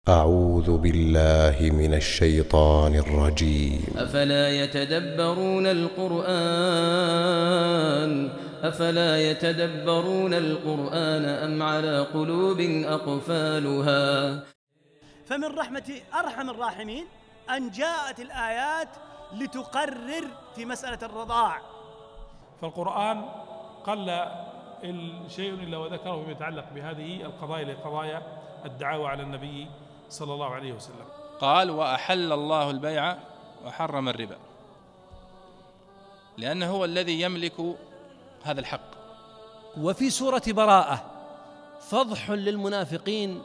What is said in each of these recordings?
أعوذ بالله من الشيطان الرجيم. أفلا يتدبرون القرآن أم على قلوب أقفالها. فمن رحمة أرحم الراحمين أن جاءت الآيات لتقرر في مسألة الرضاع. فالقرآن قل شيء إلا وذكره فيما يتعلق بهذه القضايا لقضايا الدعاوى على النبي صلى الله عليه وسلم. قال: وأحل الله البيع وحرم الربا، لأنه هو الذي يملك هذا الحق. وفي سورة براءة فضح للمنافقين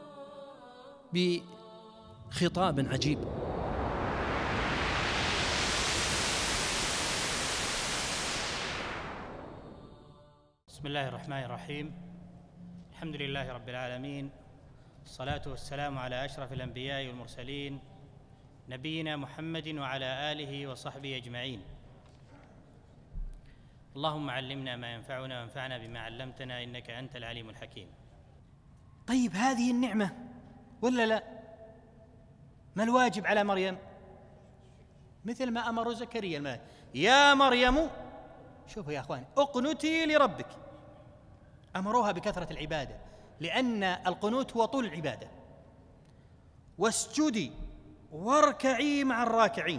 بخطاب عجيب. بسم الله الرحمن الرحيم. الحمد لله رب العالمين، الصلاة والسلام على أشرف الأنبياء والمرسلين نبينا محمد وعلى آله وصحبه أجمعين. اللهم علمنا ما ينفعنا وانفعنا بما علمتنا إنك أنت العليم الحكيم. طيب هذه النعمة ولا لا؟ ما الواجب على مريم؟ مثل ما أمر زكريا الملك: يا مريم، شوفوا يا أخوان، اقنتي لربك. أمروها بكثرة العبادة، لأن القنوت هو طول العبادة. واسجدي واركعي مع الراكعين.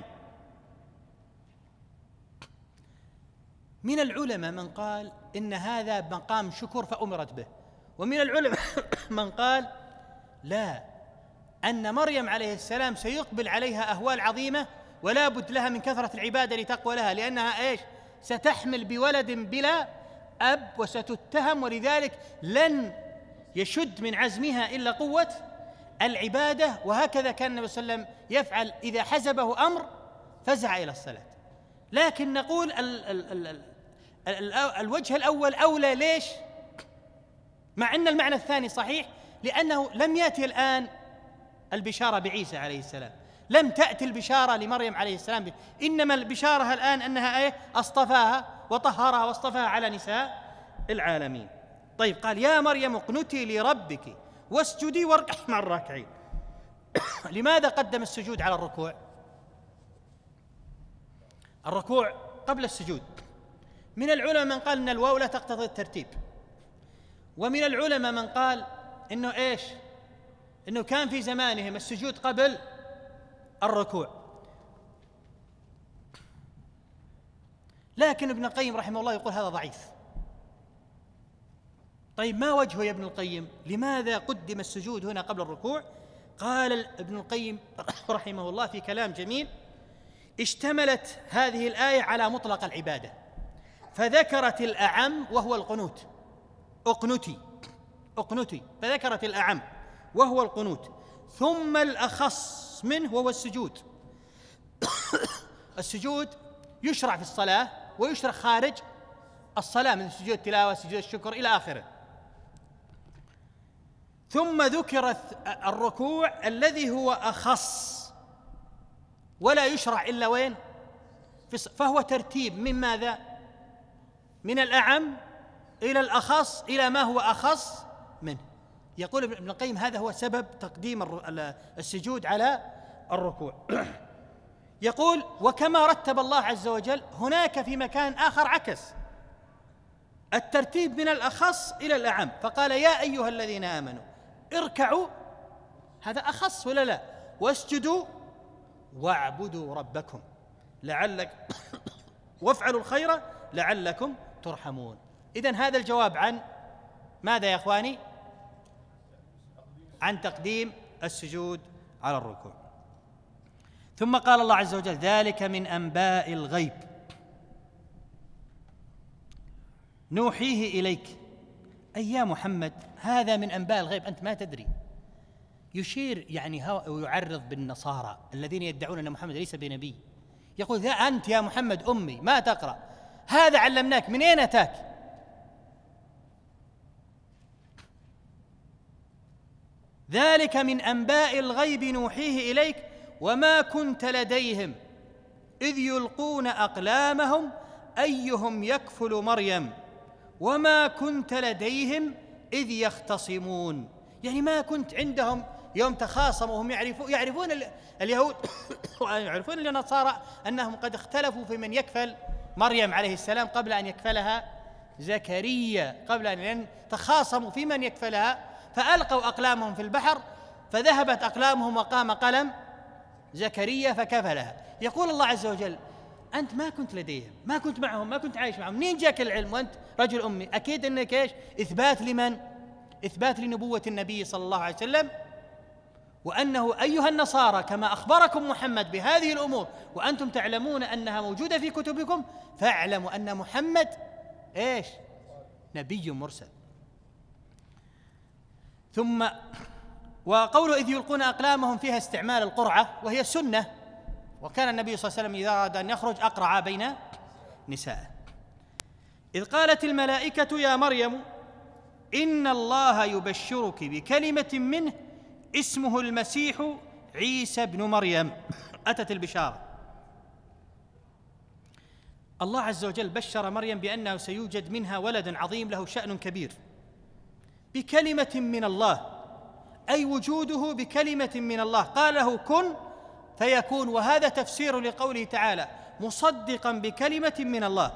من العلماء من قال إن هذا مقام شكر فأمرت به، ومن العلماء من قال لا، أن مريم عليه السلام سيقبل عليها أهوال عظيمة ولا بد لها من كثرة العبادة لتقوى لها، لأنها ستحمل بولد بلا أب وستتهم، ولذلك لن يشد من عزمها إلا قوة العبادة. وهكذا كان النبي صلى الله عليه وسلم يفعل إذا حزبه أمر فزع إلى الصلاة. لكن نقول الوجه الأول أولى. ليش؟ مع أن المعنى الثاني صحيح، لأنه لم يأتي الآن البشارة بعيسى عليه السلام، لم تأتي البشارة لمريم عليه السلام، إنما البشارة الآن أنها أصطفاها وطهرها واصطفاها على نساء العالمين. طيب، قال: يا مريم اقنتي لربك واسجدي واركعي مع الراكعين. لماذا قدم السجود على الركوع؟ الركوع قبل السجود. من العلماء من قال ان الواو لا تقتضي الترتيب، ومن العلماء من قال انه انه كان في زمانهم السجود قبل الركوع. لكن ابن القيم رحمه الله يقول هذا ضعيف. طيب، ما وجهه يا ابن القيم؟ لماذا قدم السجود هنا قبل الركوع؟ قال ابن القيم رحمه الله في كلام جميل: اشتملت هذه الآية على مطلق العبادة، فذكرت الأعم وهو القنوت. اقنتي، فذكرت الأعم وهو القنوت، ثم الأخص منه وهو السجود. السجود يشرع في الصلاة ويشرع خارج الصلاة، من سجود التلاوة، سجود الشكر إلى آخره. ثم ذكر الركوع الذي هو أخص ولا يشرع إلا وين؟ فهو ترتيب من ماذا؟ من الأعم إلى الأخص إلى ما هو أخص منه. يقول ابن القيم هذا هو سبب تقديم السجود على الركوع. يقول: وكما رتب الله عز وجل هناك في مكان آخر عكس الترتيب من الأخص إلى الأعم، فقال: يا أيها الذين آمنوا اركعوا، هذا أخص ولا لا؟ واسجدوا واعبدوا ربكم وافعلوا الخير لعلكم ترحمون. إذن هذا الجواب عن ماذا يا أخواني؟ عن تقديم السجود على الركوع. ثم قال الله عز وجل: ذلك من أنباء الغيب نوحيه إليك. أي يا محمد، هذا من أنباء الغيب، أنت ما تدري. يشير ويعرض بالنصارى الذين يدعون أن محمد ليس بنبي. يقول: ذا أنت يا محمد أمي ما تقرأ، هذا علمناك، من أين أتاك؟ ذلك من أنباء الغيب نوحيه إليك وما كنت لديهم إذ يلقون أقلامهم أيهم يكفل مريم وما كنت لديهم إذ يختصمون. يعني ما كنت عندهم يوم تخاصموا وهم يعرفون اليهود ويعرفون النصارى أنهم قد اختلفوا في من يكفل مريم عليه السلام قبل أن يكفلها زكريا، قبل أن تخاصموا في من يكفلها، فألقوا أقلامهم في البحر فذهبت أقلامهم وقام قلم زكريا فكفلها. يقول الله عز وجل: أنت ما كنت لديهم، ما كنت معهم، ما كنت عايش معهم، منين جاك العلم وأنت رجل أمي؟ أكيد أنك إيش؟ إثبات لمن؟ إثبات لنبوة النبي صلى الله عليه وسلم، وأنه أيها النصارى كما أخبركم محمد بهذه الأمور وأنتم تعلمون أنها موجودة في كتبكم، فاعلموا أن محمد إيش؟ نبي مرسل. ثم وقوله إذ يلقون أقلامهم فيها استعمال القرعة وهي سنة، وكان النبي صلى الله عليه وسلم إذا أراد أن يخرج أقرع بين نسائه. إذ قالت الملائكة يا مريم إن الله يبشرك بكلمة منه اسمه المسيح عيسى بن مريم. أتت البشارة، الله عز وجل بشر مريم بأنه سيوجد منها ولد عظيم له شأن كبير بكلمة من الله، أي وجوده بكلمة من الله، قال له كن فيكون، وهذا تفسير لقوله تعالى مصدقا بكلمة من الله.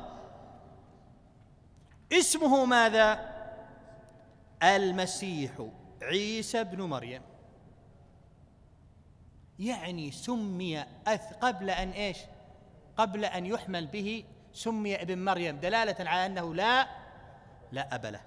اسمه ماذا؟ المسيح عيسى بن مريم، يعني سمي قبل أن إيش؟ قبل أن يحمل به سمي ابن مريم، دلالة على أنه لا أب له،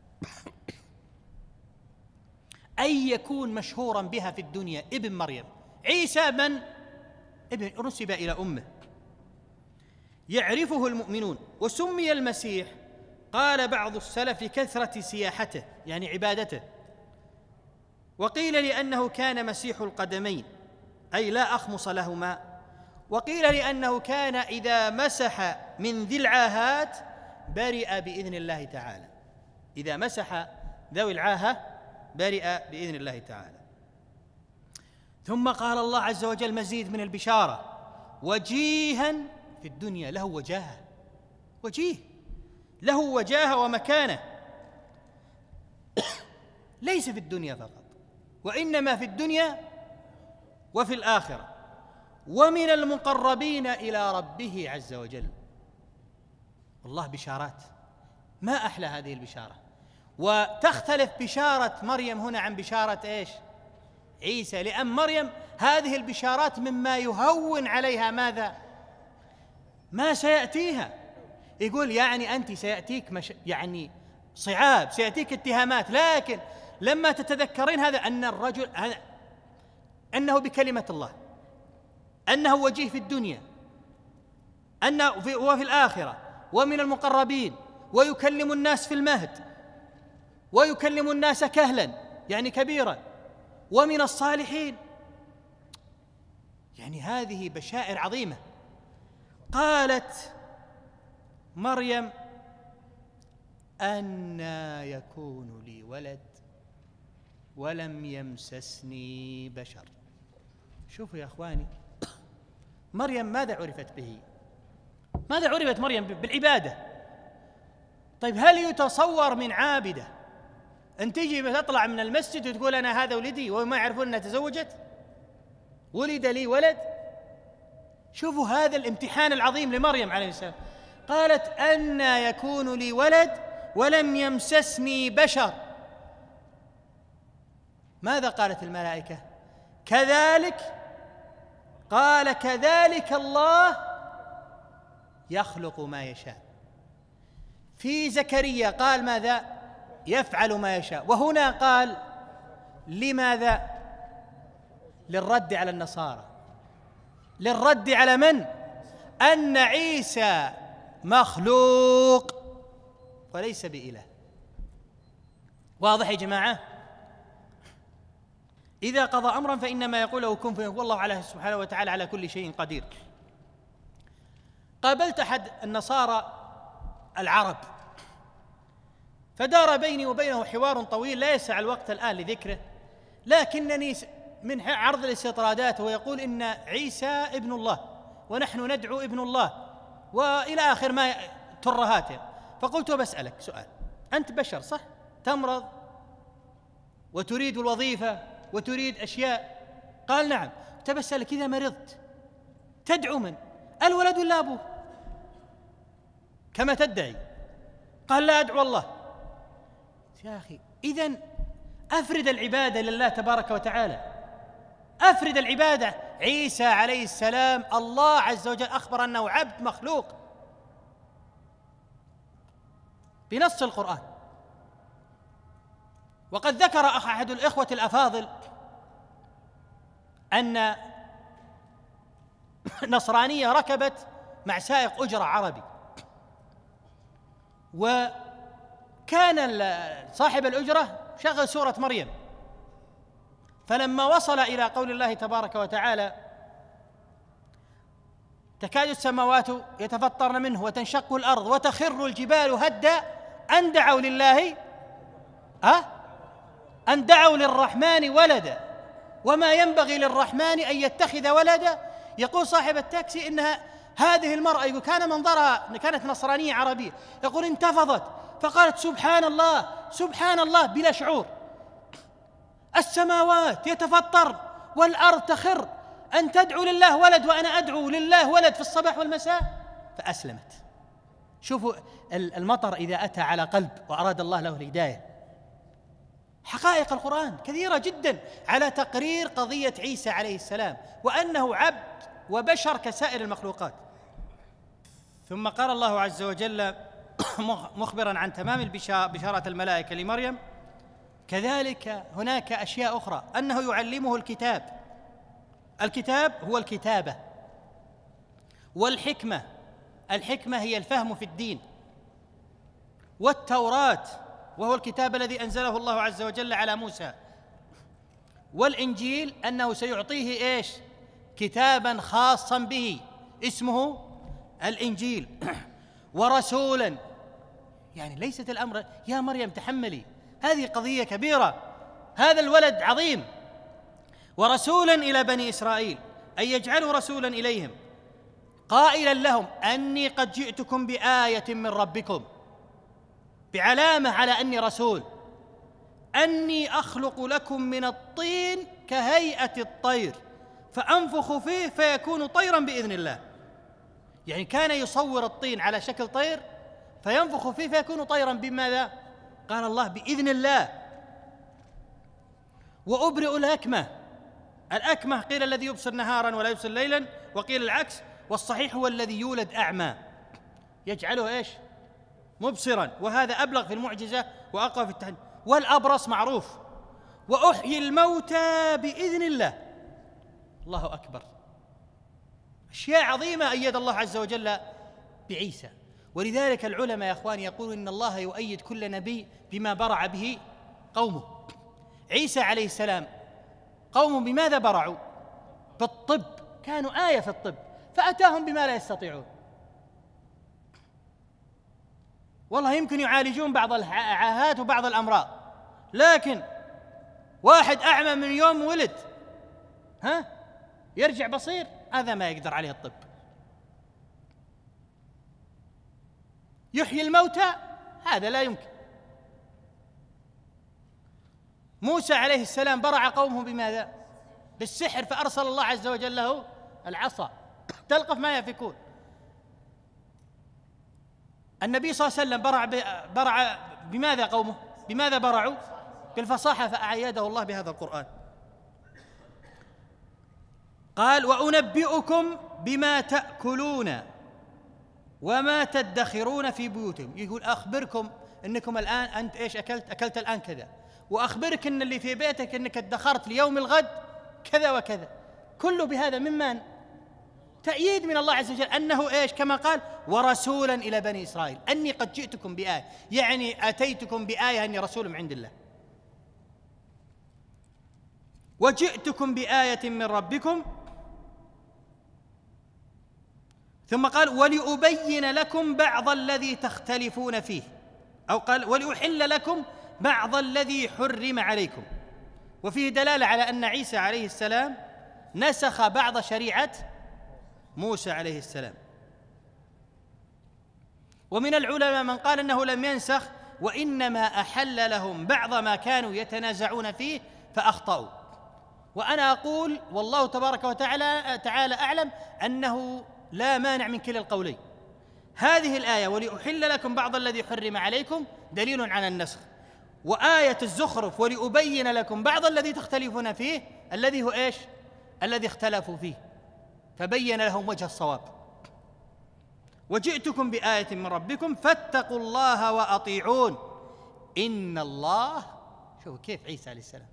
أي يكون مشهورا بها في الدنيا ابن مريم. عيسى من؟ ابن نسب إلى أمه، يعرفه المؤمنون. وسمي المسيح قال بعض السلف كثرة سياحته يعني عبادته، وقيل لأنه كان مسيح القدمين أي لا أخمص لهما، وقيل لأنه كان إذا مسح من ذي العاهات برئ بإذن الله تعالى، إذا مسح ذوي العاهة برئ بإذن الله تعالى. ثم قال الله عز وجل مزيد من البشارة: وجيها في الدنيا، له وجاهة، وجيه له وجاهة ومكانة، ليس في الدنيا فقط وإنما في الدنيا وفي الآخرة، ومن المقربين إلى ربه عز وجل. والله بشارات، ما أحلى هذه البشارة. وتختلف بشارة مريم هنا عن بشارة إيش؟ عيسى، لأن مريم هذه البشارات مما يهون عليها ماذا؟ ما سيأتيها. يقول يعني أنت سيأتيك يعني صعاب، سيأتيك اتهامات، لكن لما تتذكرين هذا أن الرجل أنه بكلمة الله، أنه وجيه في الدنيا، أنه وفي الآخرة، ومن المقربين، ويكلم الناس في المهد، ويكلم الناس كهلا يعني كبيرا، ومن الصالحين، يعني هذه بشائر عظيمة. قالت مريم أنى يكون لي ولد ولم يمسسني بشر. شوفوا يا أخواني، مريم ماذا عرفت به؟ ماذا عرفت مريم؟ بالعبادة. طيب هل يتصور من عابدة أن تجي تطلع من المسجد وتقول أنا هذا ولدي وما يعرفون أنها تزوجت؟ ولد لي ولد. شوفوا هذا الامتحان العظيم لمريم عليه السلام. قالت أنى يكون لي ولد ولم يمسسني بشر. ماذا قالت الملائكة؟ كذلك، قال كذلك الله يخلق ما يشاء. في زكريا قال ماذا؟ يفعل ما يشاء. وهنا قال لماذا؟ للرد على النصارى، للرد على من؟ أن عيسى مخلوق وليس بإله. واضح يا جماعة؟ إذا قضى أمرا فإنما يقول له كن فيكون، والله على سبحانه وتعالى على كل شيء قدير. قابلت أحد النصارى العرب فدار بيني وبينه حوار طويل لا يسع الوقت الآن لذكره، لكنني من عرض الاستطرادات ويقول إن عيسى ابن الله ونحن ندعو ابن الله وإلى آخر ما ترهاته. فقلت بسألك سؤال، أنت بشر صح؟ تمرض وتريد الوظيفة وتريد أشياء؟ قال نعم. تبسلك إذا مرضت تدعو من؟ الولد ولا أبوه كما تدعي؟ قال لا، أدعو الله. يا أخي إذن أفرد العبادة لله تبارك وتعالى، أفرد العبادة. عيسى عليه السلام الله عز وجل أخبر أنه عبد مخلوق بنص القرآن. وقد ذكر أحد الإخوة الأفاضل أن نصرانية ركبت مع سائق أجرة عربي، وكان صاحب الأجرة شغل سورة مريم، فلما وصل إلى قول الله تبارك وتعالى تكاد السماوات يتفطرن منه وتنشق الأرض وتخر الجبال هدا أن دعوا لله أن دعوا للرحمن ولدا وما ينبغي للرحمن أن يتخذ ولدا. يقول صاحب التاكسي إنها هذه المرأة يقول كان منظرها كانت نصرانية عربية، يقول انتفضت فقالت سبحان الله سبحان الله بلا شعور، السماوات يتفطر والأرض تخر أن تدعو لله ولد وأنا أدعو لله ولد في الصباح والمساء، فأسلمت. شوفوا المطر إذا أتى على قلب وأراد الله له الهداية. حقائق القرآن كثيرة جدا على تقرير قضية عيسى عليه السلام وأنه عبد وبشر كسائر المخلوقات. ثم قال الله عز وجل مخبرا عن تمام بشارة الملائكة لمريم كذلك هناك أشياء أخرى، أنه يعلمه الكتاب. الكتاب هو الكتابة، والحكمة، الحكمة هي الفهم في الدين، والتوراة وهو الكتاب الذي أنزله الله عز وجل على موسى، والإنجيل أنه سيعطيه إيش؟ كتابا خاصا به اسمه الإنجيل، ورسولا. يعني ليست الأمر يا مريم تحملي، هذه قضية كبيرة، هذا الولد عظيم. ورسولا إلى بني إسرائيل أن يجعلوا رسولا إليهم قائلا لهم أني قد جئتكم بآية من ربكم، بعلامة على أني رسول، أني أخلق لكم من الطين كهيئة الطير فأنفخ فيه فيكون طيرا بإذن الله. يعني كان يصور الطين على شكل طير فينفخ فيه فيكون طيرا بماذا؟ قال الله بإذن الله. وأبرئ الأكمة، الأكمة قيل الذي يبصر نهارا ولا يبصر ليلا، وقيل العكس، والصحيح هو الذي يولد أعمى يجعله إيش؟ مبصرا، وهذا أبلغ في المعجزة وأقوى في التحدي. والأبرص معروف. وأحيي الموتى بإذن الله. الله أكبر، أشياء عظيمة أيد الله عز وجل بعيسى. ولذلك العلماء يا أخواني يقولون إن الله يؤيد كل نبي بما برع به قومه. عيسى عليه السلام قومه بماذا برعوا؟ بالطب، كانوا آية في الطب، فأتاهم بما لا يستطيعون. والله يمكن يعالجون بعض العاهات وبعض الأمراض، لكن واحد أعمى من يوم ولد يرجع بصير، هذا ما يقدر عليه الطب. يحيي الموتى، هذا لا يمكن. موسى عليه السلام برع قومه بماذا؟ بالسحر، فأرسل الله عز وجل له العصا تلقف ما يفكون. النبي صلى الله عليه وسلم برع بماذا قومه؟ بماذا برعوا؟ بالفصاحة، فأعيده الله بهذا القرآن. قال وأنبئكم بما تأكلون وما تدخرون في بيوتكم. يقول أخبركم أنكم الآن أنت إيش أكلت الآن كذا، وأخبرك أن اللي في بيتك أنك ادخرت ليوم الغد كذا وكذا. كله بهذا ممن؟ تأييد من الله عز وجل أنه إيش؟ كما قال ورسولا إلى بني إسرائيل أني قد جئتكم بآية، يعني أتيتكم بآية أني رسول من عند الله. وجئتكم بآية من ربكم. ثم قال ولأبين لكم بعض الذي تختلفون فيه، أو قال ولأحل لكم بعض الذي حرم عليكم. وفيه دلالة على أن عيسى عليه السلام نسخ بعض شريعة موسى عليه السلام. ومن العلماء من قال أنه لم ينسخ، وإنما أحل لهم بعض ما كانوا يتنازعون فيه فأخطأوا. وأنا أقول والله تبارك وتعالى أعلم أنه لا مانع من كلا القولين. هذه الآية ولأحل لكم بعض الذي حرم عليكم دليل على النسخ، وآية الزخرف ولأبين لكم بعض الذي تختلفون فيه الذي هو إيش؟ الذي اختلفوا فيه، فبين لهم وجه الصواب. وجئتكم بآية من ربكم فاتقوا الله وأطيعون إن الله. شوفوا كيف عيسى عليه السلام،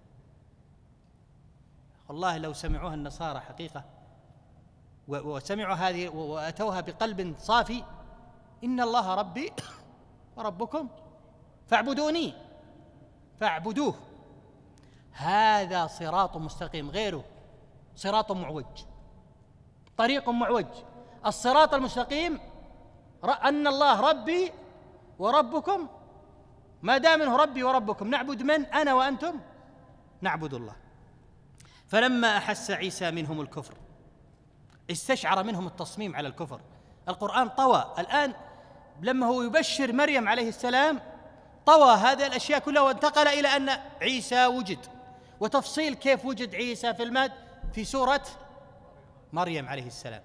والله لو سمعوها النصارى حقيقة وسمعوا هذه وأتوها بقلب صافي، إن الله ربي وربكم فاعبدوني فاعبدوه، هذا صراط مستقيم، غيره صراط معوج، طريق معوج. الصراط المستقيم أن الله ربي وربكم، ما دام انه ربي وربكم نعبد من؟ أنا وأنتم نعبد الله. فلما أحس عيسى منهم الكفر استشعر منهم التصميم على الكفر. القرآن طوى الآن لما هو يبشر مريم عليه السلام، طوى هذه الأشياء كلها وانتقل إلى أن عيسى وجد، وتفصيل كيف وجد عيسى في المهد في سورة مريم عليه السلام.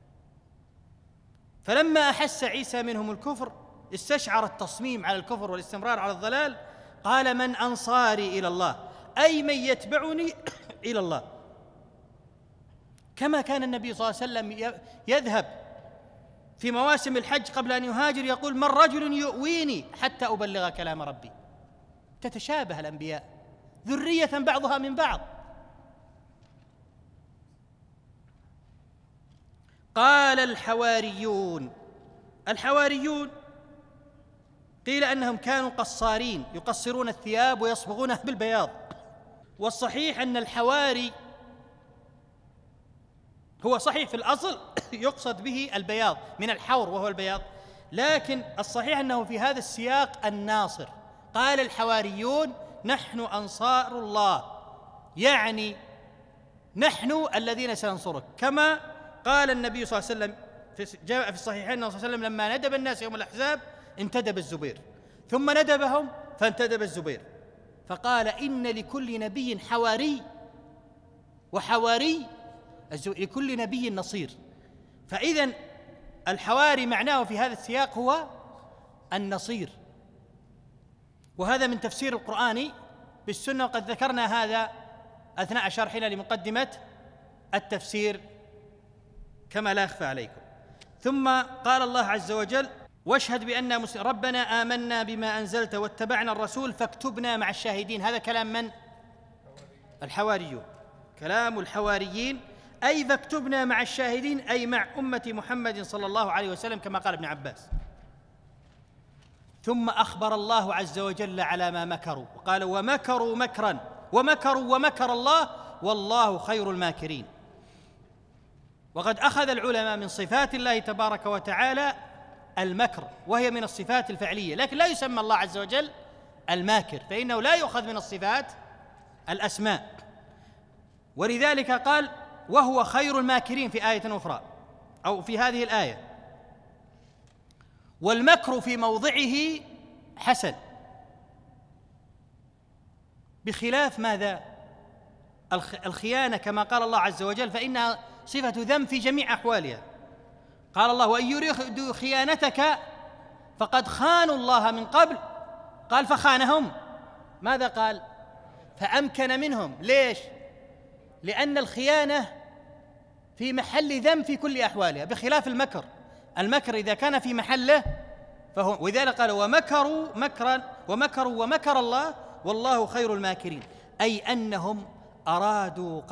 فلما أحس عيسى منهم الكفر استشعر التصميم على الكفر والاستمرار على الضلال، قال من أنصاري إلى الله، أي من يتبعني إلى الله. كما كان النبي صلى الله عليه وسلم يذهب في مواسم الحج قبل أن يهاجر يقول من رجل يؤويني حتى أبلغ كلام ربي. تتشابه الأنبياء، ذرية بعضها من بعض. قال الحواريون قيل أنهم كانوا قصارين يقصرون الثياب ويصبغونها بالبياض، والصحيح أن الحواري هو صحيح في الأصل يقصد به البياض من الحور وهو البياض، لكن الصحيح أنه في هذا السياق الناصر. قال الحواريون نحن أنصار الله، يعني نحن الذين سننصرك، كما قال النبي صلى الله عليه وسلم جاء في الصحيحين صلى الله عليه وسلم لما ندب الناس يوم الأحزاب انتدب الزبير، ثم ندبهم فانتدب الزبير، فقال إن لكل نبي حواري وحواري لكل نبي نصير. فإذن الحواري معناه في هذا السياق هو النصير، وهذا من تفسير القرآن بالسنة، وقد ذكرنا هذا أثناء شرحنا لمقدمة التفسير كما لا يخفى عليكم. ثم قال الله عز وجل واشهد بأننا مسلمون ربنا آمنا بما أنزلت واتبعنا الرسول فاكتبنا مع الشاهدين. هذا كلام من؟ الحواريون، كلام الحواريين، أي فاكتبنا مع الشاهدين، أي مع أمة محمد صلى الله عليه وسلم كما قال ابن عباس. ثم أخبر الله عز وجل على ما مكروا وقال ومكروا مكرا ومكر الله والله خير الماكرين. وقد أخذ العلماء من صفات الله تبارك وتعالى المكر، وهي من الصفات الفعلية، لكن لا يسمى الله عز وجل الماكر، فإنه لا يؤخذ من الصفات الأسماء. ولذلك قال وهو خير الماكرين في آية أخرى أو في هذه الآية. والمكر في موضعه حسن، بخلاف ماذا؟ الخيانة كما قال الله عز وجل فإنها صفة ذم في جميع أحوالها. قال الله وإن يريدوا خيانتك فقد خانوا الله من قبل، قال فخانهم. ماذا قال؟ فأمكن منهم. ليش؟ لأن الخيانة في محل ذم في كل أحوالها، بخلاف المكر. المكر إذا كان في محله فهو، ولذلك قال ومكروا مكرا ومكر الله والله خير الماكرين، أي أنهم أرادوا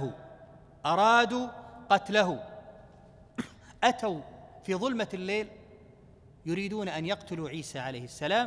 قتله، أتوا في ظلمة الليل يريدون أن يقتلوا عيسى عليه السلام.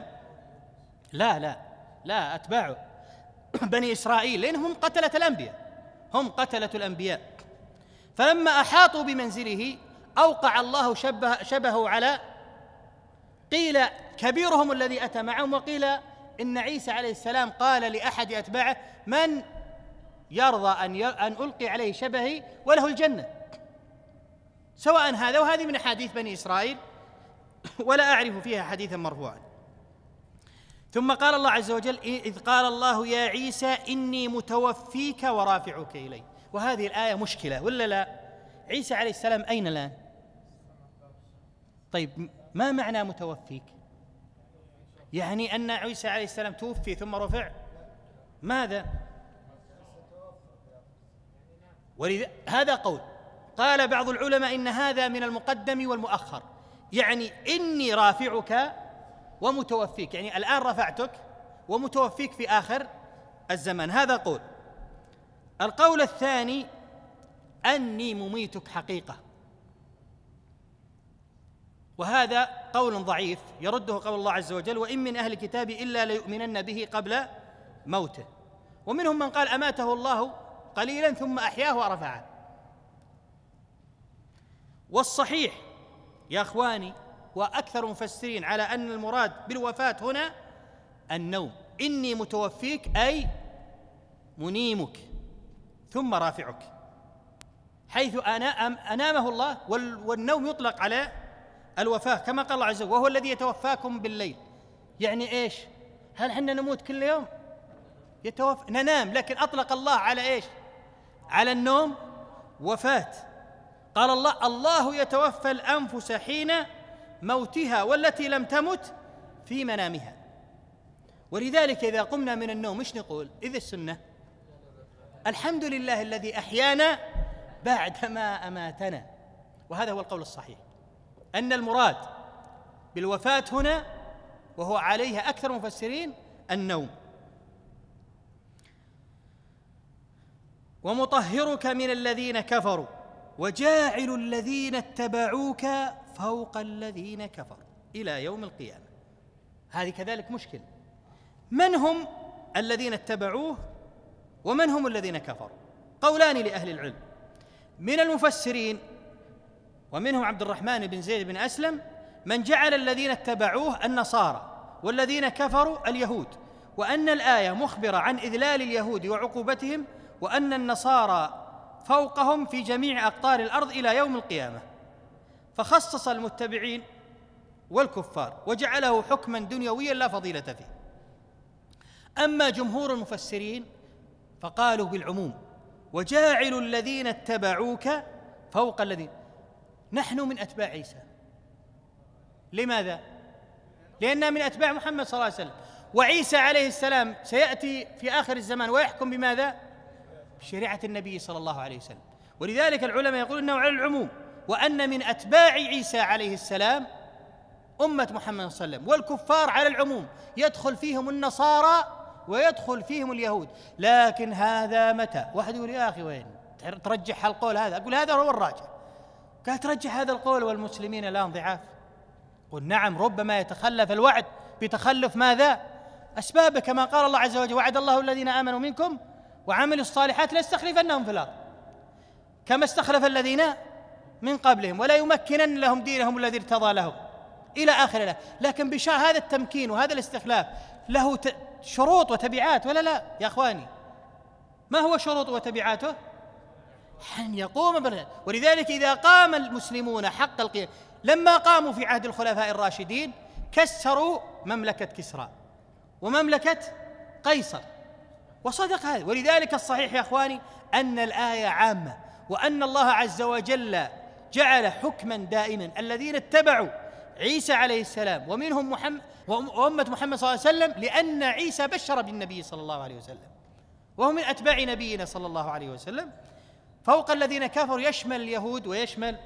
لا أتباعه بني إسرائيل، لأنهم هم قتلة الأنبياء. فلما أحاطوا بمنزله أوقع الله شبهه على، قيل كبيرهم الذي أتى معهم، وقيل إن عيسى عليه السلام قال لأحد أتباعه من يرضى أن ألقي عليه شبهي وله الجنة، سواء هذا وهذه من أحاديث بني إسرائيل ولا أعرف فيها حديثا مرفوعا. ثم قال الله عز وجل: إذ قال الله يا عيسى إني متوفيك ورافعك إلي. وهذه الآية مشكلة ولا لا؟ عيسى عليه السلام أين الآن؟ طيب ما معنى متوفيك؟ يعني أن عيسى عليه السلام توفي ثم رفع؟ ماذا؟ هذا قول. قال بعض العلماء إن هذا من المقدم والمؤخر، يعني إني رافعك ومتوفيك، يعني الآن رفعتك ومتوفيك في آخر الزمان. هذا قول. القول الثاني أني مميتك حقيقة، وهذا قول ضعيف يرده قول الله عز وجل: وإن من أهل الكتاب إلا ليؤمنن به قبل موته. ومنهم من قال أماته الله قليلا ثم أحياه ورفعه. والصحيح يا أخواني وأكثر المفسرين على أن المراد بالوفاة هنا النوم. إني متوفيك أي منيمك ثم رافعك، حيث أنامه الله. والنوم يطلق على الوفاة كما قال الله عز وجل: وهو الذي يتوفاكم بالليل. يعني إيش؟ هل حنا نموت كل يوم؟ ننام، لكن أطلق الله على إيش؟ على النوم وفاة. قال الله يتوفى الأنفس حين موتها والتي لم تمت في منامها. ولذلك إذا قمنا من النوم إيش نقول؟ إذا السنة: الحمد لله الذي أحيانا بعدما أماتنا. وهذا هو القول الصحيح، أن المراد بالوفاة هنا، وهو عليها أكثر المفسرين، النوم. ومطهرك من الذين كفروا وجاعل الذين اتبعوك فوق الذين كفروا إلى يوم القيامة. هذه كذلك مشكلة. من هم الذين اتبعوه ومن هم الذين كفروا؟ قولان لأهل العلم من المفسرين، ومنهم عبد الرحمن بن زيد بن أسلم، من جعل الذين اتبعوه النصارى والذين كفروا اليهود، وأن الآية مخبرة عن إذلال اليهود وعقوبتهم، وأن النصارى فوقهم في جميع أقطار الأرض إلى يوم القيامة، فخصص المتبعين والكفار وجعله حكما دنيويا لا فضيلة فيه. أما جمهور المفسرين فقالوا بالعموم: وجاعل الذين اتبعوك فوق الذين. نحن من أتباع عيسى. لماذا؟ لأننا من أتباع محمد صلى الله عليه وسلم، وعيسى عليه السلام سيأتي في آخر الزمان ويحكم بماذا؟ بشريعة النبي صلى الله عليه وسلم. ولذلك العلماء يقولون أنه على العموم، وأن من أتباع عيسى عليه السلام أمة محمد صلى الله عليه وسلم، والكفار على العموم يدخل فيهم النصارى ويدخل فيهم اليهود. لكن هذا متى؟ واحد يقول: يا أخي وين ترجح القول هذا؟ أقول: هذا هو الراجح. قال: ترجح هذا القول والمسلمين الآن ضعاف. قل: نعم، ربما يتخلف الوعد بتخلف ماذا؟ أسبابه، كما قال الله عز وجل: وعد الله الذين آمنوا منكم وعملوا الصالحات ليستخلفنهم في الأرض كما استخلف الذين من قبلهم ولا يمكنن لهم دينهم الذي ارتضى لهم إلى آخر الآية. لكن بشار هذا التمكين وهذا الاستخلاف له شروط وتبعات ولا لا يا أخواني؟ ما هو شروط وتبعاته؟ أن يقوم ولذلك إذا قام المسلمون حق القيام، لما قاموا في عهد الخلفاء الراشدين كسروا مملكة كسرى ومملكة قيصر، وصدق هذا. ولذلك الصحيح يا أخواني أن الآية عامة، وأن الله عز وجل جعل حكما دائما الذين اتبعوا عيسى عليه السلام ومنهم محمد وأمة محمد صلى الله عليه وسلم، لأن عيسى بشر بالنبي صلى الله عليه وسلم وهم من أتباع نبينا صلى الله عليه وسلم. فوق الذين كفروا يشمل اليهود ويشمل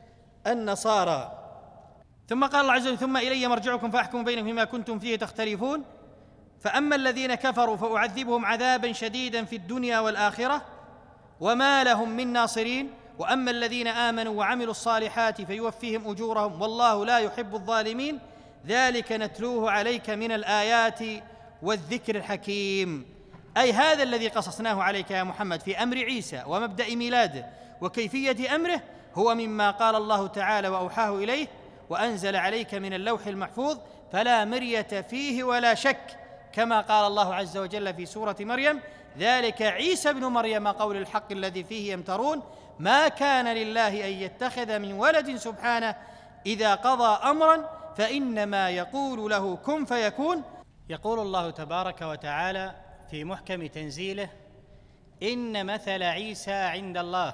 النصارى. ثم قال الله عز وجل: ثم إلي مرجعكم فأحكم بينكم فيما كنتم فيه تختلفون، فأما الذين كفروا فأعذبهم عذابا شديدا في الدنيا والآخرة وما لهم من ناصرين، وأما الذين آمنوا وعملوا الصالحات فيوفيهم أجورهم والله لا يحب الظالمين، ذلك نتلوه عليك من الآيات والذكر الحكيم. أي هذا الذي قصصناه عليك يا محمد في أمر عيسى ومبدأ ميلاده وكيفية أمره هو مما قال الله تعالى وأوحاه إليه: وأنزل عليك من اللوح المحفوظ فلا مرية فيه ولا شك، كما قال الله عز وجل في سورة مريم: ذلك عيسى ابن مريم قول الحق الذي فيه يمترون، ما كان لله أن يتخذ من ولد سبحانه، إذا قضى أمرا فإنما يقول له كن فيكون. يقول الله تبارك وتعالى في محكم تنزيله: إن مثل عيسى عند الله،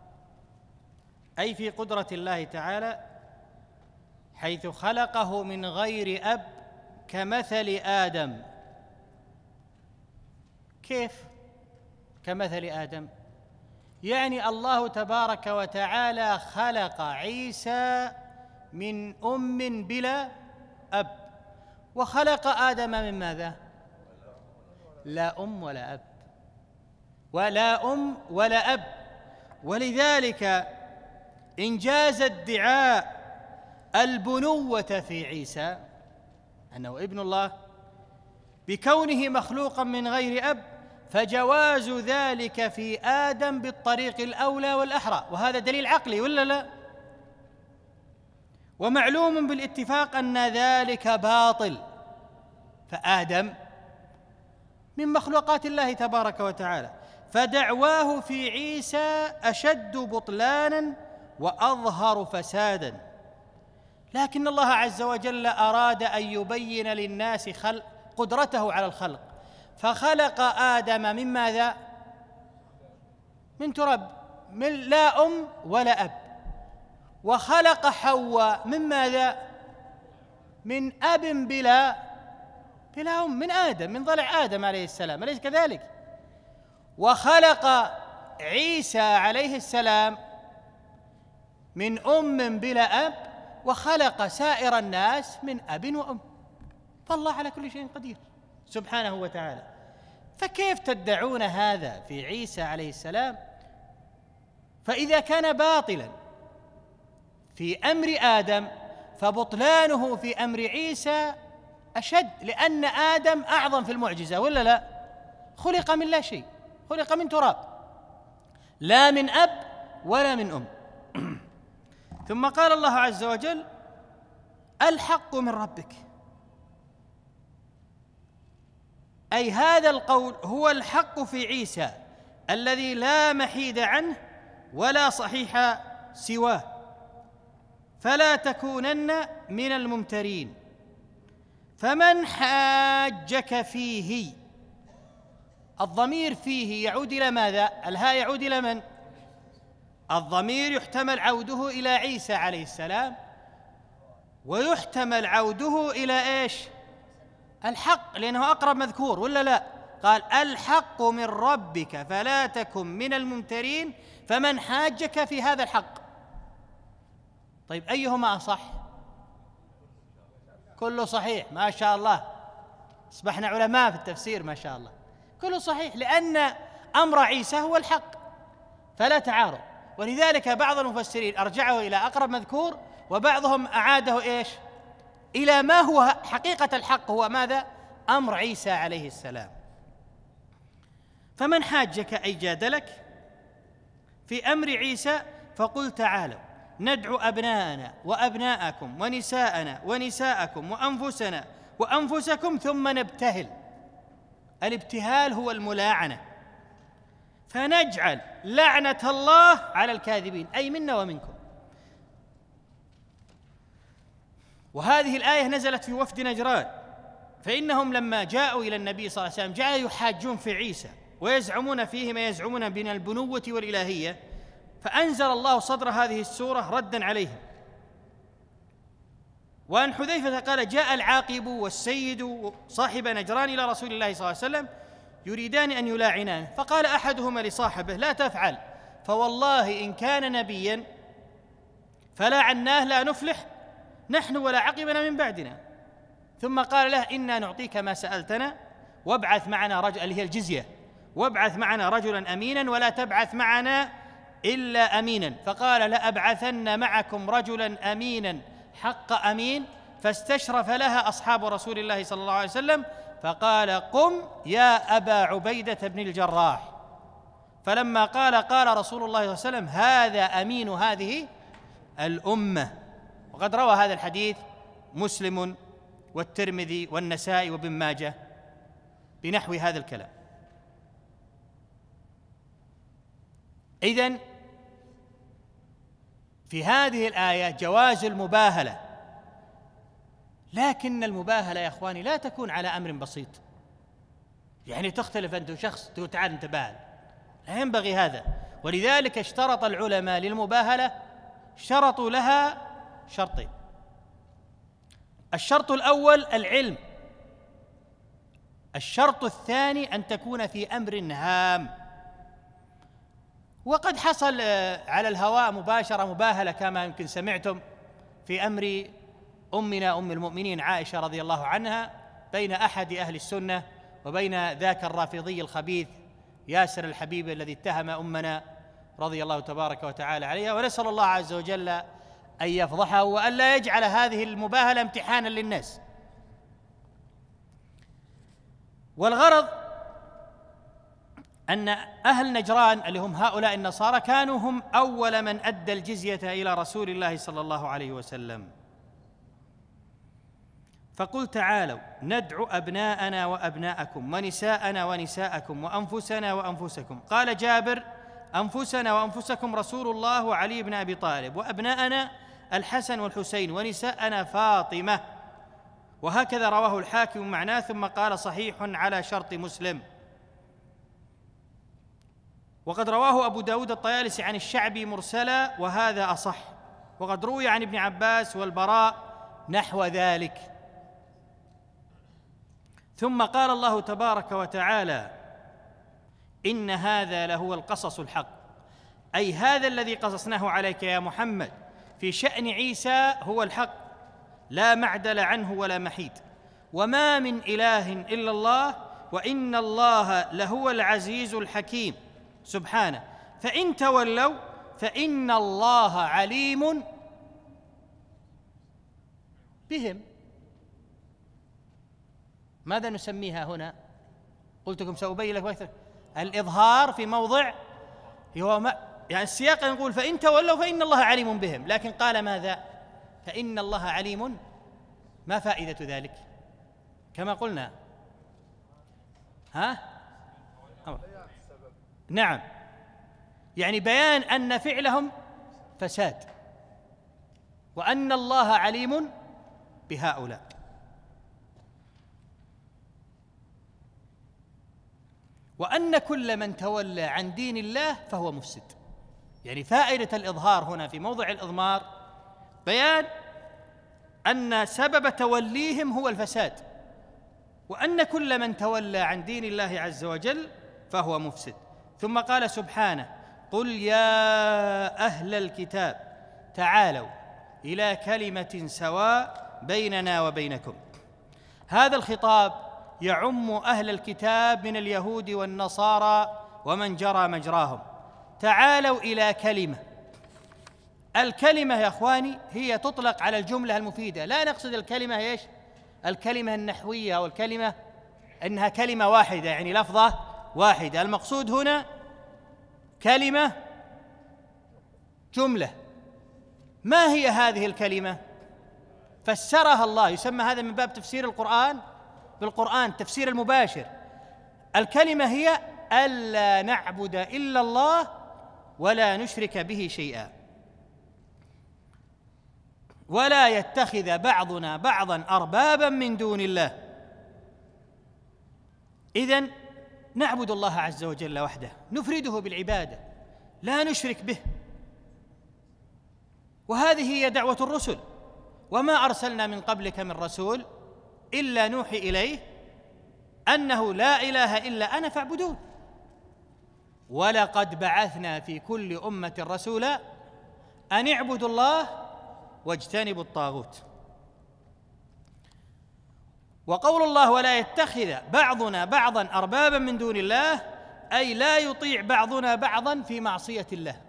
أي في قدرة الله تعالى، حيث خلقه من غير أب كمثل آدم. كيف كمثل آدم؟ يعني الله تبارك وتعالى خلق عيسى من أم بلا أب، وخلق آدم من ماذا؟ لا أم ولا أب، ولا أم ولا أب. ولذلك إنجاز ادعاء البنوة في عيسى أنه ابن الله بكونه مخلوقا من غير أب، فجواز ذلك في آدم بالطريق الأولى والأحرى، وهذا دليل عقلي ولا لا؟ ومعلوم بالاتفاق أن ذلك باطل، فآدم من مخلوقات الله تبارك وتعالى، فدعواه في عيسى أشد بطلانا وأظهر فسادا. لكن الله عز وجل أراد أن يبين للناس قدرته على الخلق، فخلق آدم من ماذا؟ من تراب، من لا أم ولا أب. وخلق حواء من ماذا؟ من أب بلا أم، من آدم، من ضلع آدم عليه السلام، أليس كذلك؟ وخلق عيسى عليه السلام من أم بلا أب، وخلق سائر الناس من أب وأم. فالله على كل شيء قدير سبحانه وتعالى. فكيف تدعون هذا في عيسى عليه السلام؟ فإذا كان باطلا في أمر آدم فبطلانه في أمر عيسى أشد، لأن آدم أعظم في المعجزة ولا لا؟ خلق من لا شيء، خلق من تراب، لا من أب ولا من أم. ثم قال الله عز وجل: الحق من ربك، أي هذا القول هو الحق في عيسى الذي لا محيد عنه ولا صحيح سواه، فلا تكونن من الممترين. فمن حاجك فيه، الضمير فيه يعود إلى ماذا؟ الهاء يعود إلى من؟ الضمير يحتمل عوده إلى عيسى عليه السلام، ويحتمل عوده إلى إيش؟ الحق، لأنه أقرب مذكور ولا لا؟ قال: الحق من ربك فلا تكن من الممترين، فمن حاجك في هذا الحق. طيب أيهما أصح؟ كله صحيح ما شاء الله، أصبحنا علماء في التفسير ما شاء الله. كله صحيح، لأن أمر عيسى هو الحق فلا تعارض. ولذلك بعض المفسرين أرجعه إلى أقرب مذكور، وبعضهم أعاده إيش؟ إلى ما هو حقيقة الحق، هو ماذا؟ أمر عيسى عليه السلام. فمن حاجك أي جادلك في أمر عيسى فقل: تعالوا ندعو أبناءنا وأبناءكم ونساءنا ونساءكم وأنفسنا وأنفسكم ثم نبتهل. الابتهال هو الملاعنة، فنجعل لعنة الله على الكاذبين، أي منا ومنكم. وهذه الآية نزلت في وفد نجران، فإنهم لما جاءوا إلى النبي صلى الله عليه وسلم جعلوا يحاجون في عيسى ويزعمون فيه ما يزعمون من البنوة والإلهية، فأنزل الله صدر هذه السورة ردا عليهم. وعن حذيفة قال: جاء العاقب والسيد صاحب نجران إلى رسول الله صلى الله عليه وسلم يريدان أن يلاعنانه، فقال أحدهما لصاحبه: لا تفعل، فوالله إن كان نبيا فلاعناه لا نفلح نحن ولا عقبنا من بعدنا. ثم قال له: إنا نعطيك ما سألتنا، وابعث معنا رجل، اللي هي الجزية، وابعث معنا رجلا أمينا ولا تبعث معنا إلا أمينا. فقال: لأبعثن معكم رجلا أمينا حق أمين. فاستشرف لها أصحاب رسول الله صلى الله عليه وسلم، فقال: قم يا أبا عبيدة بن الجراح. فلما قال رسول الله صلى الله عليه وسلم: هذا أمين هذه الأمة. وقد روى هذا الحديث مسلم والترمذي والنسائي وابن ماجه بنحو هذا الكلام. إذن في هذه الآية جواز المباهلة لكن المباهلة يا إخواني لا تكون على أمر بسيط، يعني تختلف أنت وشخص تقول تعال نتباهل، لا ينبغي هذا. ولذلك اشترط العلماء للمباهلة، اشترطوا لها شرطين. الشرط الأول العلم، الشرط الثاني أن تكون في أمر هام. وقد حصل على الهواء مباشرة مباهلة كما يمكن سمعتم في أمر أمنا أم المؤمنين عائشة رضي الله عنها بين أحد أهل السنة وبين ذاك الرافضي الخبيث ياسر الحبيب الذي اتهم أمنا رضي الله تبارك وتعالى عليها، ونسأل الله عز وجل أن يفضحه وأن لا يجعل هذه المباهلة امتحانا للناس. والغرض أن أهل نجران اللي هم هؤلاء النصارى كانوا هم أول من أدى الجزية إلى رسول الله صلى الله عليه وسلم. فقل تعالوا ندعو أبناءنا وأبناءكم ونساءنا ونساءكم وأنفسنا وأنفسكم. قال جابر: أنفسنا وأنفسكم رسول الله وعلي بن أبي طالب، وأبناءنا الحسن والحسين، ونساءنا فاطمة. وهكذا رواه الحاكم معناه، ثم قال: صحيح على شرط مسلم. وقد رواه أبو داود الطيالسي عن الشعبي مرسلا، وهذا أصح. وقد روي عن ابن عباس والبراء نحو ذلك. ثم قال الله تبارك وتعالى: إن هذا لهو القصص الحق، أي هذا الذي قصصناه عليك يا محمد في شأن عيسى هو الحق، لا معدل عنه ولا محيد، وما من إله إلا الله، وإن الله لهو العزيز الحكيم سبحانه، فإن تولوا فإن الله عليم بهم. ماذا نسميها هنا؟ قلت لكم سأبين لكم أكثر. الإظهار في موضع هو يعني السياق نقول فإن تولوا فإن الله عليم بهم، لكن قال ماذا؟ فإن الله عليم. ما فائدة ذلك؟ كما قلنا نعم، يعني بيان أن فعلهم فساد، وأن الله عليم بهؤلاء. وأن كل من تولى عن دين الله فهو مفسد. يعني فائدة الإظهار هنا في موضع الإضمار بيان أن سبب توليهم هو الفساد، وأن كل من تولى عن دين الله عز وجل فهو مفسد. ثم قال سبحانه: قل يا أهل الكتاب تعالوا إلى كلمة سواء بيننا وبينكم. هذا الخطاب يعم أهل الكتاب من اليهود والنصارى ومن جرى مجراهم. تعالوا إلى كلمة. الكلمة يا أخواني هي تطلق على الجملة المفيدة، لا نقصد الكلمة إيش؟ الكلمة النحوية أو الكلمة أنها كلمة واحدة يعني لفظة واحدة. المقصود هنا كلمة جملة. ما هي هذه الكلمة؟ فسرها الله، يسمى هذا من باب تفسير القرآن بالقرآن، تفسير المباشر. الكلمة هي ألا نعبد إلا الله ولا نشرك به شيئا، ولا يتخذ بعضنا بعضا أربابا من دون الله. إذن نعبد الله عز وجل وحده، نفرده بالعبادة، لا نشرك به. وهذه هي دعوة الرسل: وما أرسلنا من قبلك من رسول إلا نوحي إليه أنه لا إله إلا أنا فاعبدون. ولقد بعثنا في كل أمة رسولا أن اعبدوا الله واجتنبوا الطاغوت. وقول الله ولا يتخذ بعضنا بعضا أربابا من دون الله، أي لا يطيع بعضنا بعضا في معصية الله.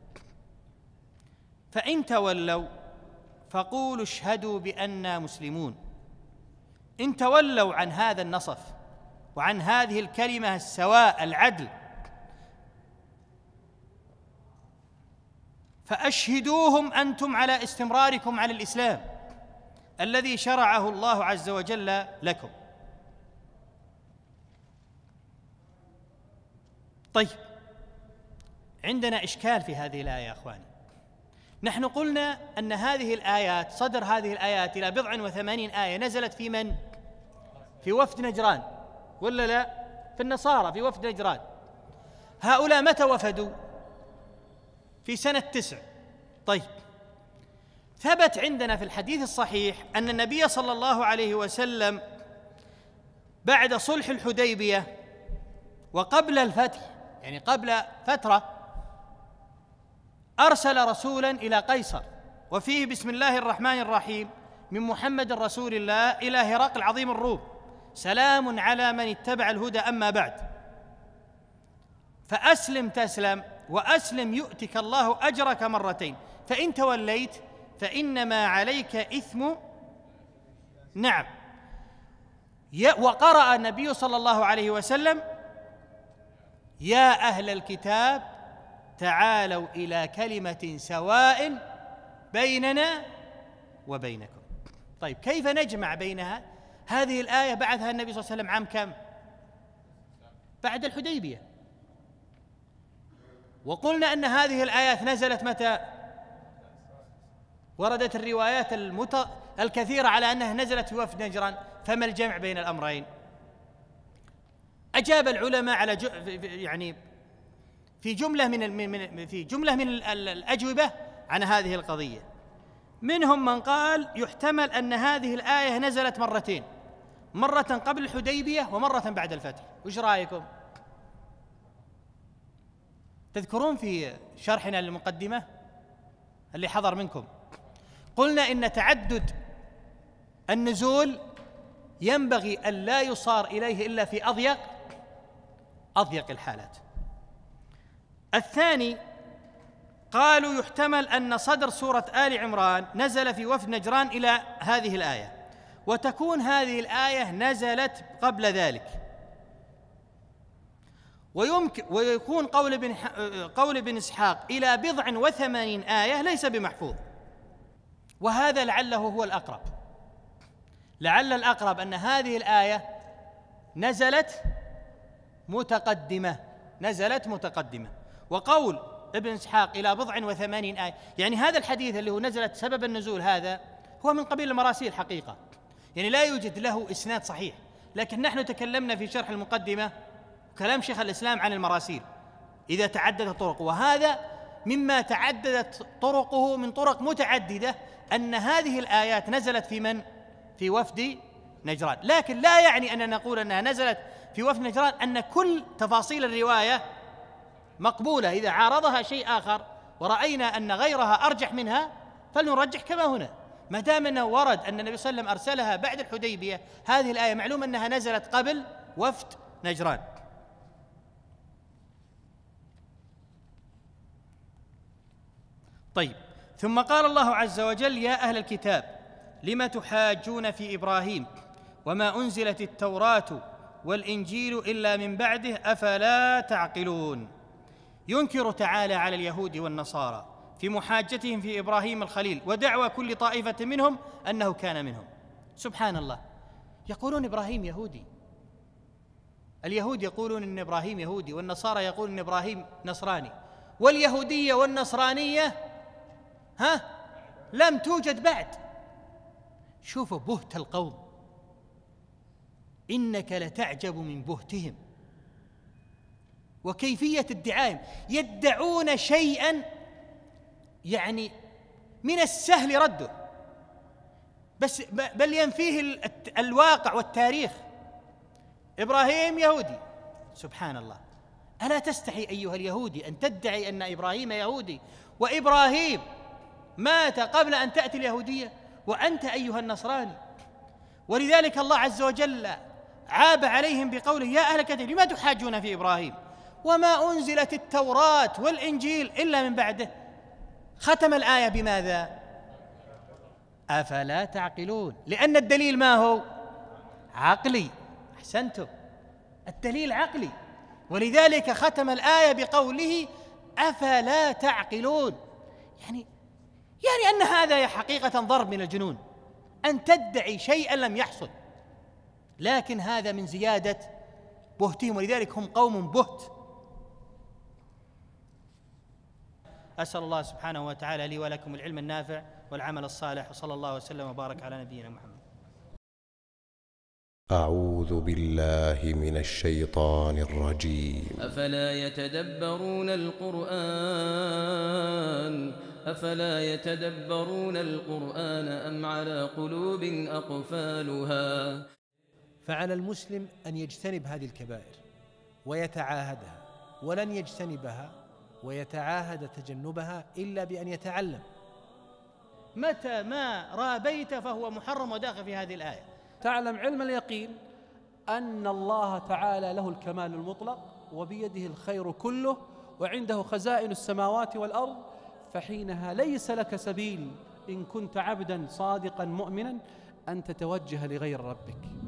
فإن تولوا فقولوا اشهدوا بأننا مسلمون. إن تولوا عن هذا النصف وعن هذه الكلمة السواء العدل فأشهدوهم أنتم على استمراركم على الإسلام الذي شرعه الله عز وجل لكم. طيب، عندنا إشكال في هذه الآية يا أخواني. نحن قلنا أن هذه الآيات، صدر هذه الآيات إلى 87 آية نزلت في من؟ في وفد نجران، ولا لا؟ في النصارى، في وفد نجران. هؤلاء متى وفدوا؟ في سنة 9. طيب، ثبت عندنا في الحديث الصحيح أن النبي صلى الله عليه وسلم بعد صلح الحديبية وقبل الفتح، يعني قبل فترة، أرسل رسولا إلى قيصر وفيه بسم الله الرحمن الرحيم من محمد رسول الله إلى هرقل عظيم الروم، سلام على من اتبع الهدى أما بعد، فأسلم تسلم، وأسلم يؤتك الله أجرك مرتين، فإن توليت فإنما عليك إثم. نعم. وقرأ النبي صلى الله عليه وسلم: يا أهل الكتاب تعالوا إلى كلمة سواء بيننا وبينكم. طيب، كيف نجمع بينها؟ هذه الآية بعثها النبي صلى الله عليه وسلم عام كم؟ بعد الحديبية. وقلنا أن هذه الآيات نزلت متى؟ وردت الروايات الكثيرة على أنها نزلت في وفد نجران، فما الجمع بين الأمرين؟ أجاب العلماء على يعني في جملة من الأجوبة عن هذه القضية. منهم من قال يحتمل أن هذه الآية نزلت مرتين، مرة قبل الحديبية ومرة بعد الفتح. وش رأيكم؟ تذكرون في شرحنا للمقدمة اللي حضر منكم قلنا إن تعدد النزول ينبغي أن لا يصار إليه إلا في أضيق الحالات. الثاني قالوا يحتمل أن صدر سورة آل عمران نزل في وفد نجران إلى هذه الآية، وتكون هذه الآية نزلت قبل ذلك، ويكون قول ابن إسحاق إلى 87 آية ليس بمحفوظ، وهذا لعله هو الأقرب. لعل الأقرب أن هذه الآية نزلت متقدمة، وقول ابن إسحاق إلى 87 آية، يعني هذا الحديث اللي هو نزلت سبب النزول هذا هو من قبيل المراسيل حقيقة، يعني لا يوجد له إسناد صحيح. لكن نحن تكلمنا في شرح المقدمة كلام شيخ الإسلام عن المراسيل إذا تعددت طرق، وهذا مما تعددت طرقه من طرق متعددة، أن هذه الآيات نزلت في من؟ في وفد نجران. لكن لا يعني أننا نقول أنها نزلت في وفد نجران أن كل تفاصيل الرواية مقبولة. إذا عارضها شيء آخر ورأينا أن غيرها أرجح منها فلنرجح كما هنا، ما دام أنه ورد أن النبي صلى الله عليه وسلم أرسلها بعد الحديبية. هذه الآية معلوم أنها نزلت قبل وفد نجران. طيب، ثم قال الله عز وجل: يا أهل الكتاب لم تحاجون في إبراهيم وما أنزلت التوراة والإنجيل إلا من بعده أفلا تعقلون. ينكر تعالى على اليهود والنصارى في محاجتهم في إبراهيم الخليل ودعوى كل طائفة منهم أنه كان منهم. سبحان الله، يقولون إبراهيم يهودي، اليهود يقولون إن إبراهيم يهودي، والنصارى يقولون إن إبراهيم نصراني، واليهودية والنصرانية لم توجد بعد. شوفوا بهت القوم، إنك لتعجب من بهتهم وكيفية ادعائهم. يدعون شيئا يعني من السهل رده، بل ينفيه الواقع والتاريخ. إبراهيم يهودي، سبحان الله. ألا تستحي أيها اليهودي أن تدعي أن إبراهيم يهودي، وإبراهيم مات قبل أن تأتي اليهودية، وأنت أيها النصراني. ولذلك الله عز وجل عاب عليهم بقوله: يا أهل الكتاب لما تحاجون في إبراهيم وما أنزلت التوراة والإنجيل إلا من بعده. ختم الآية بماذا؟ أفلا تعقلون، لأن الدليل ما هو؟ عقلي. أحسنتم، الدليل عقلي، ولذلك ختم الآية بقوله أفلا تعقلون. يعني أن هذا حقيقة ضرب من الجنون، أن تدعي شيئا لم يحصل، لكن هذا من زيادة بهتهم، ولذلك هم قوم بهت. أسأل الله سبحانه وتعالى لي ولكم العلم النافع والعمل الصالح، وصلى الله وسلم وبارك على نبينا محمد. أعوذ بالله من الشيطان الرجيم. أفلا يتدبرون القرآن أم على قلوب أقفالها. فعلى المسلم أن يجتنب هذه الكبائر ويتعاهدها، ولن يجتنبها ويتعاهد تجنبها إلا بأن يتعلم. متى ما رابيت فهو محرم وداخل في هذه الآية. تعلم علم اليقين أن الله تعالى له الكمال المطلق وبيده الخير كله وعنده خزائن السماوات والأرض، فحينها ليس لك سبيل إن كنت عبدا صادقا مؤمنا أن تتوجه لغير ربك.